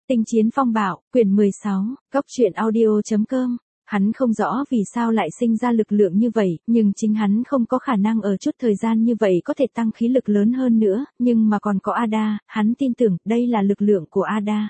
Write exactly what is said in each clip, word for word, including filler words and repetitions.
Tinh chiến phong bạo, quyển mười sáu, Cốc truyện audio chấm com. Hắn không rõ vì sao lại sinh ra lực lượng như vậy, nhưng chính hắn không có khả năng ở chút thời gian như vậy có thể tăng khí lực lớn hơn nữa, nhưng mà còn có Ada, hắn tin tưởng đây là lực lượng của Ada.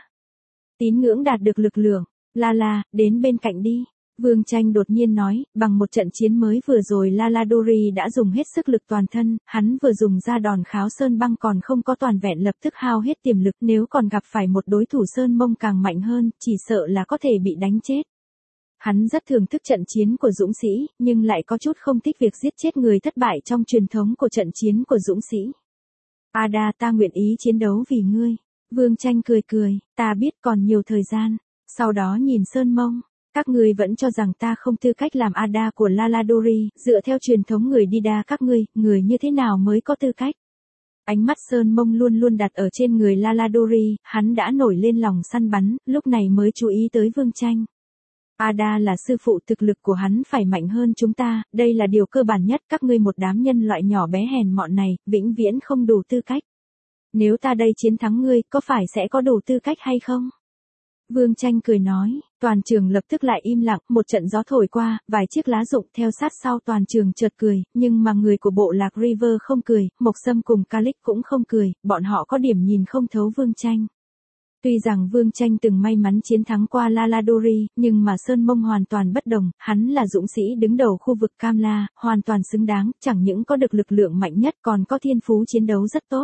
Tín ngưỡng đạt được lực lượng, La La, đến bên cạnh đi. Vương Tranh đột nhiên nói, bằng một trận chiến mới vừa rồi Laladori đã dùng hết sức lực toàn thân, hắn vừa dùng ra đòn kháo sơn băng còn không có toàn vẹn lập tức hao hết tiềm lực, nếu còn gặp phải một đối thủ sơn mông càng mạnh hơn, chỉ sợ là có thể bị đánh chết. Hắn rất thưởng thức trận chiến của dũng sĩ, nhưng lại có chút không thích việc giết chết người thất bại trong truyền thống của trận chiến của dũng sĩ. Ada, ta nguyện ý chiến đấu vì ngươi. Vương Tranh cười cười, ta biết còn nhiều thời gian. Sau đó nhìn sơn mông. Các ngươi vẫn cho rằng ta không tư cách làm Ada của Laladori, dựa theo truyền thống người đi đa các ngươi, người như thế nào mới có tư cách. Ánh mắt sơn mông luôn luôn đặt ở trên người Laladori, hắn đã nổi lên lòng săn bắn, lúc này mới chú ý tới Vương Tranh. Ada là sư phụ, thực lực của hắn phải mạnh hơn chúng ta, đây là điều cơ bản nhất, các ngươi một đám nhân loại nhỏ bé hèn mọn này, vĩnh viễn không đủ tư cách. Nếu ta đây chiến thắng ngươi, có phải sẽ có đủ tư cách hay không? Vương Tranh cười nói, toàn trường lập tức lại im lặng, một trận gió thổi qua, vài chiếc lá rụng theo sát sau toàn trường chợt cười, nhưng mà người của bộ lạc River không cười, Mộc Sâm cùng Calix cũng không cười, bọn họ có điểm nhìn không thấu Vương Tranh. Tuy rằng Vương Tranh từng may mắn chiến thắng qua Laladori, nhưng mà Sơn Mông hoàn toàn bất đồng, hắn là dũng sĩ đứng đầu khu vực Cam La, hoàn toàn xứng đáng, chẳng những có được lực lượng mạnh nhất còn có thiên phú chiến đấu rất tốt.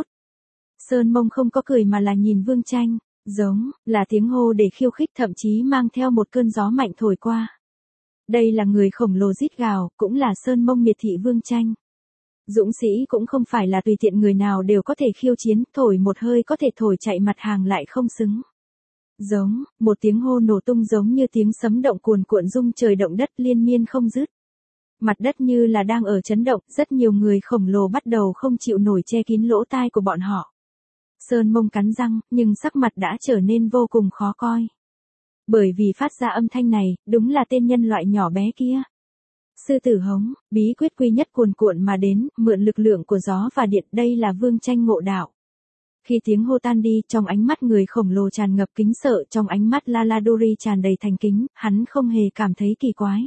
Sơn Mông không có cười mà là nhìn Vương Tranh. Giống, là tiếng hô để khiêu khích, thậm chí mang theo một cơn gió mạnh thổi qua. Đây là người khổng lồ rít gào, cũng là sơn mông miệt thị Vương Tranh. Dũng sĩ cũng không phải là tùy tiện người nào đều có thể khiêu chiến, thổi một hơi có thể thổi chạy mặt hàng lại không xứng. Giống, một tiếng hô nổ tung giống như tiếng sấm động cuồn cuộn rung trời động đất liên miên không dứt. Mặt đất như là đang ở chấn động, rất nhiều người khổng lồ bắt đầu không chịu nổi che kín lỗ tai của bọn họ. Sơn Mông cắn răng, nhưng sắc mặt đã trở nên vô cùng khó coi. Bởi vì phát ra âm thanh này, đúng là tên nhân loại nhỏ bé kia. Sư tử hống, bí quyết quy nhất cuồn cuộn mà đến, mượn lực lượng của gió và điện, đây là Vương Tranh ngộ đạo. Khi tiếng hô tan đi, trong ánh mắt người khổng lồ tràn ngập kính sợ, trong ánh mắt Laladori tràn đầy thành kính, hắn không hề cảm thấy kỳ quái.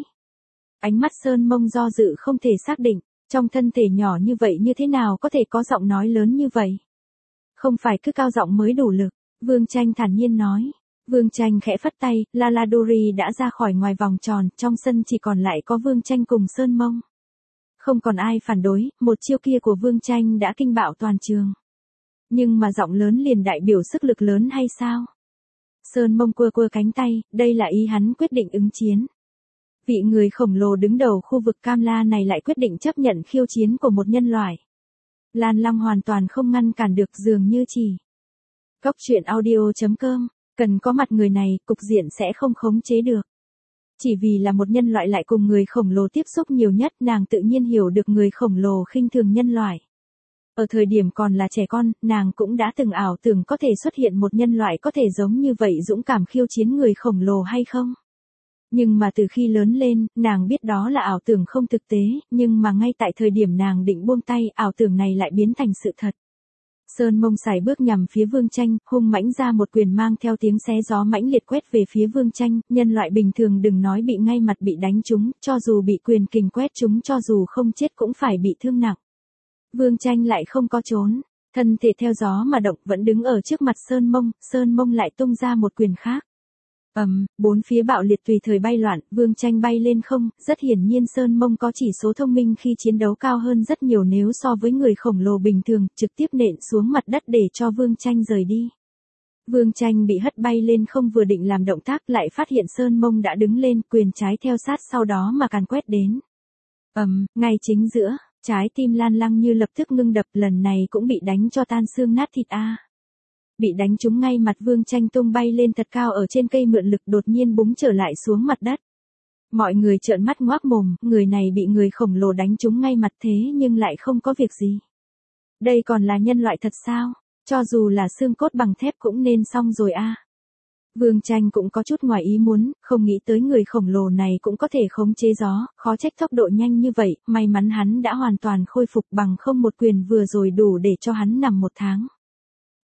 Ánh mắt Sơn Mông do dự không thể xác định, trong thân thể nhỏ như vậy như thế nào có thể có giọng nói lớn như vậy. Không phải cứ cao giọng mới đủ lực, Vương Tranh thản nhiên nói. Vương Tranh khẽ phất tay, Laladori đã ra khỏi ngoài vòng tròn, trong sân chỉ còn lại có Vương Tranh cùng Sơn Mông. Không còn ai phản đối, một chiêu kia của Vương Tranh đã kinh bạo toàn trường. Nhưng mà giọng lớn liền đại biểu sức lực lớn hay sao? Sơn Mông quơ quơ cánh tay, đây là ý hắn quyết định ứng chiến. Vị người khổng lồ đứng đầu khu vực Cam La này lại quyết định chấp nhận khiêu chiến của một nhân loại. Lan Long hoàn toàn không ngăn cản được, dường như chỉ. Cốc truyện audio chấm com, cần có mặt người này, cục diện sẽ không khống chế được. Chỉ vì là một nhân loại lại cùng người khổng lồ tiếp xúc nhiều nhất, nàng tự nhiên hiểu được người khổng lồ khinh thường nhân loại. Ở thời điểm còn là trẻ con, nàng cũng đã từng ảo tưởng có thể xuất hiện một nhân loại có thể giống như vậy dũng cảm khiêu chiến người khổng lồ hay không. Nhưng mà từ khi lớn lên, nàng biết đó là ảo tưởng không thực tế, nhưng mà ngay tại thời điểm nàng định buông tay, ảo tưởng này lại biến thành sự thật. Sơn Mông sải bước nhằm phía Vương Tranh, hung mãnh ra một quyền mang theo tiếng xé gió mãnh liệt quét về phía Vương Tranh, nhân loại bình thường đừng nói bị ngay mặt bị đánh trúng, cho dù bị quyền kình quét trúng, cho dù không chết cũng phải bị thương nặng. Vương Tranh lại không có trốn, thân thể theo gió mà động, vẫn đứng ở trước mặt Sơn Mông, Sơn Mông lại tung ra một quyền khác. Ầm, um, bốn phía bạo liệt tùy thời bay loạn, Vương Tranh bay lên không, rất hiển nhiên Sơn Mông có chỉ số thông minh khi chiến đấu cao hơn rất nhiều nếu so với người khổng lồ bình thường, trực tiếp nện xuống mặt đất để cho Vương Tranh rời đi. Vương Tranh bị hất bay lên không, vừa định làm động tác lại phát hiện Sơn Mông đã đứng lên, quyền trái theo sát sau đó mà càn quét đến. Ầm, um, ngay chính giữa, trái tim Lan Lăng Như lập tức ngưng đập, lần này cũng bị đánh cho tan xương nát thịt a. À. Bị đánh trúng ngay mặt, Vương Tranh tung bay lên thật cao ở trên cây mượn lực, đột nhiên búng trở lại xuống mặt đất. Mọi người trợn mắt ngoác mồm, người này bị người khổng lồ đánh trúng ngay mặt thế nhưng lại không có việc gì. Đây còn là nhân loại thật sao? Cho dù là xương cốt bằng thép cũng nên xong rồi a. À. Vương Tranh cũng có chút ngoài ý muốn, không nghĩ tới người khổng lồ này cũng có thể khống chế gió, khó trách tốc độ nhanh như vậy, may mắn hắn đã hoàn toàn khôi phục, bằng không một quyền vừa rồi đủ để cho hắn nằm một tháng.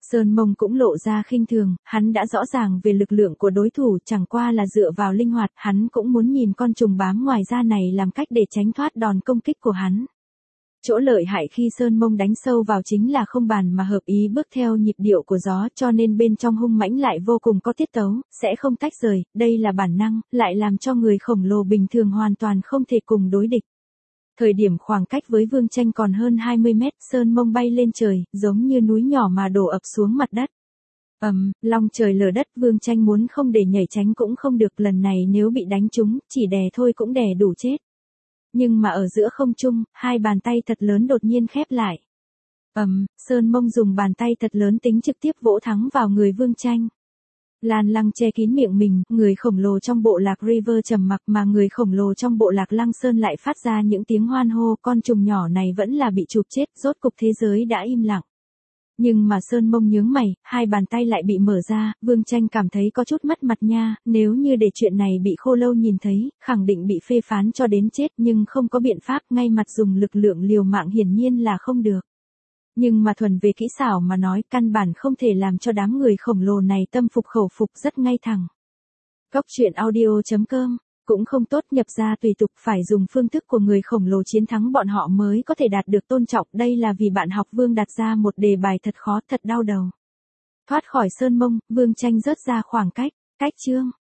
Sơn Mông cũng lộ ra khinh thường, hắn đã rõ ràng về lực lượng của đối thủ, chẳng qua là dựa vào linh hoạt, hắn cũng muốn nhìn con trùng bám ngoài da này làm cách để tránh thoát đòn công kích của hắn. Chỗ lợi hại khi Sơn Mông đánh sâu vào chính là không bàn mà hợp ý bước theo nhịp điệu của gió, cho nên bên trong hung mãnh lại vô cùng có tiết tấu, sẽ không tách rời, đây là bản năng, lại làm cho người khổng lồ bình thường hoàn toàn không thể cùng đối địch. Thời điểm khoảng cách với Vương Tranh còn hơn hai mươi mét, Sơn Mông bay lên trời, giống như núi nhỏ mà đổ ập xuống mặt đất. Ầm, um, long trời lở đất, Vương Tranh muốn không để nhảy tránh cũng không được, lần này nếu bị đánh trúng, chỉ đè thôi cũng đè đủ chết. Nhưng mà ở giữa không trung, hai bàn tay thật lớn đột nhiên khép lại. Ầm, um, Sơn Mông dùng bàn tay thật lớn tính trực tiếp vỗ thẳng vào người Vương Tranh. Lan Lăng che kín miệng mình, người khổng lồ trong bộ lạc River trầm mặc mà người khổng lồ trong bộ lạc Lăng Sơn lại phát ra những tiếng hoan hô, con trùng nhỏ này vẫn là bị chụp chết, rốt cục thế giới đã im lặng. Nhưng mà Sơn Mông nhướng mày, hai bàn tay lại bị mở ra, Vương Tranh cảm thấy có chút mất mặt nha, nếu như để chuyện này bị Khô Lâu nhìn thấy, khẳng định bị phê phán cho đến chết, nhưng không có biện pháp, ngay mặt dùng lực lượng liều mạng hiển nhiên là không được. Nhưng mà thuần về kỹ xảo mà nói, căn bản không thể làm cho đám người khổng lồ này tâm phục khẩu phục, rất ngay thẳng. Cóc truyện audio chấm com cũng không tốt, nhập ra tùy tục, phải dùng phương thức của người khổng lồ chiến thắng bọn họ mới có thể đạt được tôn trọng, đây là vì bạn học Vương đặt ra một đề bài thật khó, thật đau đầu. Thoát khỏi Sơn Mông, Vương Tranh rớt ra khoảng cách, cách chương.